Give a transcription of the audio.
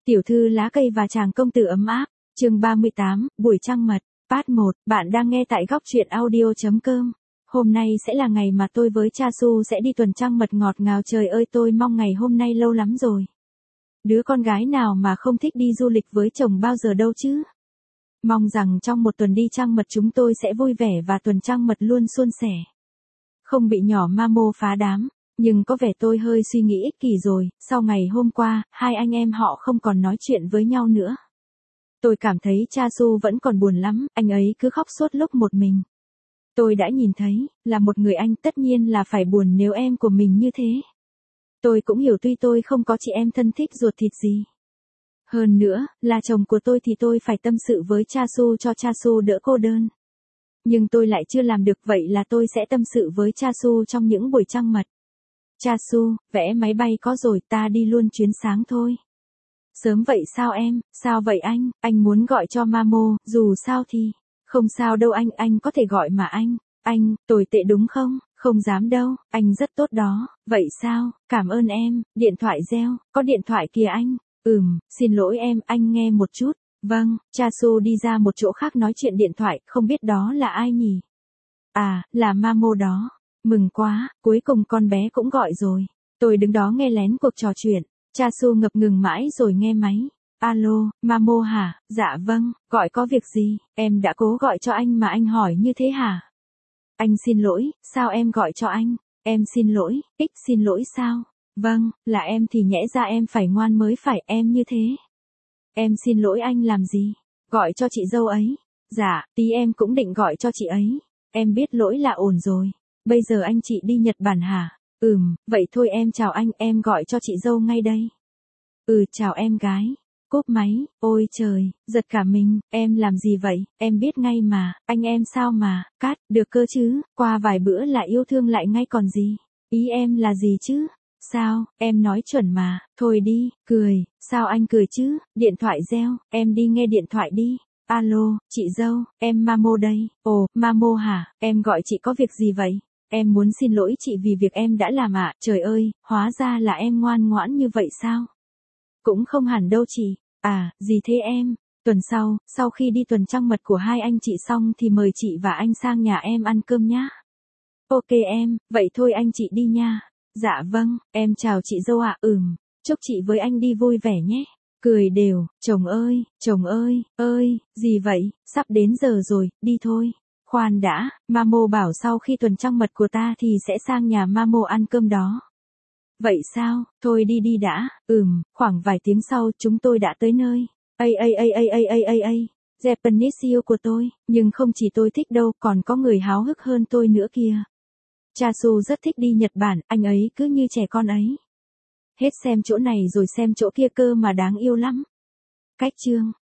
Tiểu thư lá cây và chàng công tử ấm áp, chương 38, buổi trăng mật, part 1, bạn đang nghe tại góc truyện audio.com. Hôm nay sẽ là ngày mà tôi với Cha Su sẽ đi tuần trăng mật ngọt ngào, trời ơi tôi mong ngày hôm nay lâu lắm rồi. Đứa con gái nào mà không thích đi du lịch với chồng bao giờ đâu chứ. Mong rằng trong một tuần đi trăng mật chúng tôi sẽ vui vẻ và tuần trăng mật luôn suôn sẻ. Không bị nhỏ Mamo phá đám. Nhưng có vẻ tôi hơi suy nghĩ ích kỷ rồi, sau ngày hôm qua, hai anh em họ không còn nói chuyện với nhau nữa. Tôi cảm thấy Cha Su vẫn còn buồn lắm, anh ấy cứ khóc suốt lúc một mình. Tôi đã nhìn thấy, là một người anh tất nhiên là phải buồn nếu em của mình như thế. Tôi cũng hiểu tuy tôi không có chị em thân thích ruột thịt gì. Hơn nữa, là chồng của tôi thì tôi phải tâm sự với Cha Su cho Cha Su đỡ cô đơn. Nhưng tôi lại chưa làm được, vậy là tôi sẽ tâm sự với Cha Su trong những buổi trăng mật. Cha Su, vẽ máy bay có rồi, ta đi luôn chuyến sáng thôi. Sớm vậy sao em, sao vậy anh muốn gọi cho Mamo, dù sao thì, không sao đâu anh có thể gọi mà anh, tồi tệ đúng không, không dám đâu, anh rất tốt đó, vậy sao, cảm ơn em, điện thoại reo, có điện thoại kìa anh, xin lỗi em, anh nghe một chút, vâng, Cha Su đi ra một chỗ khác nói chuyện điện thoại, không biết đó là ai nhỉ? À, là Mamo đó. Mừng quá, cuối cùng con bé cũng gọi rồi. Tôi đứng đó nghe lén cuộc trò chuyện. Cha Su ngập ngừng mãi rồi nghe máy. Alo, Mamo hả? Dạ vâng, gọi có việc gì? Em đã cố gọi cho anh mà anh hỏi như thế hả? Anh xin lỗi, sao em gọi cho anh? Em xin lỗi, xin lỗi sao? Vâng, là em thì nhẽ ra em phải ngoan mới phải, em như thế. Em xin lỗi anh làm gì? Gọi cho chị dâu ấy. Dạ, tí em cũng định gọi cho chị ấy. Em biết lỗi là ổn rồi. Bây giờ anh chị đi Nhật Bản hả? Vậy thôi em chào anh, em gọi cho chị dâu ngay đây. Chào em gái. Cúp máy, ôi trời, giật cả mình, em làm gì vậy, em biết ngay mà, anh em sao mà, cát, được cơ chứ, qua vài bữa là yêu thương lại ngay còn gì. Ý em là gì chứ? Sao, em nói chuẩn mà, thôi đi, cười, sao anh cười chứ, điện thoại reo, em đi nghe điện thoại đi. Alo, chị dâu, em Mamo đây. Ồ, Mamo hả, em gọi chị có việc gì vậy? Em muốn xin lỗi chị vì việc em đã làm ạ. Trời ơi, hóa ra là em ngoan ngoãn như vậy sao? Cũng không hẳn đâu chị. À, gì thế em? Tuần sau khi đi tuần trăng mật của hai anh chị xong thì mời chị và anh sang nhà em ăn cơm nhá. Ok em, vậy thôi anh chị đi nha. Dạ vâng, em chào chị dâu ạ. Chúc chị với anh đi vui vẻ nhé. Cười đều, chồng ơi, gì vậy, sắp đến giờ rồi, đi thôi. Khoan đã, Mamo bảo sau khi tuần trăng mật của ta thì sẽ sang nhà Mamo ăn cơm đó. Vậy sao, thôi đi đã, khoảng vài tiếng sau chúng tôi đã tới nơi. Japanese yêu của tôi, nhưng không chỉ tôi thích đâu, còn có người háo hức hơn tôi nữa kìa. Cha Su rất thích đi Nhật Bản, anh ấy cứ như trẻ con ấy. Hết xem chỗ này rồi xem chỗ kia cơ mà đáng yêu lắm. Cách chương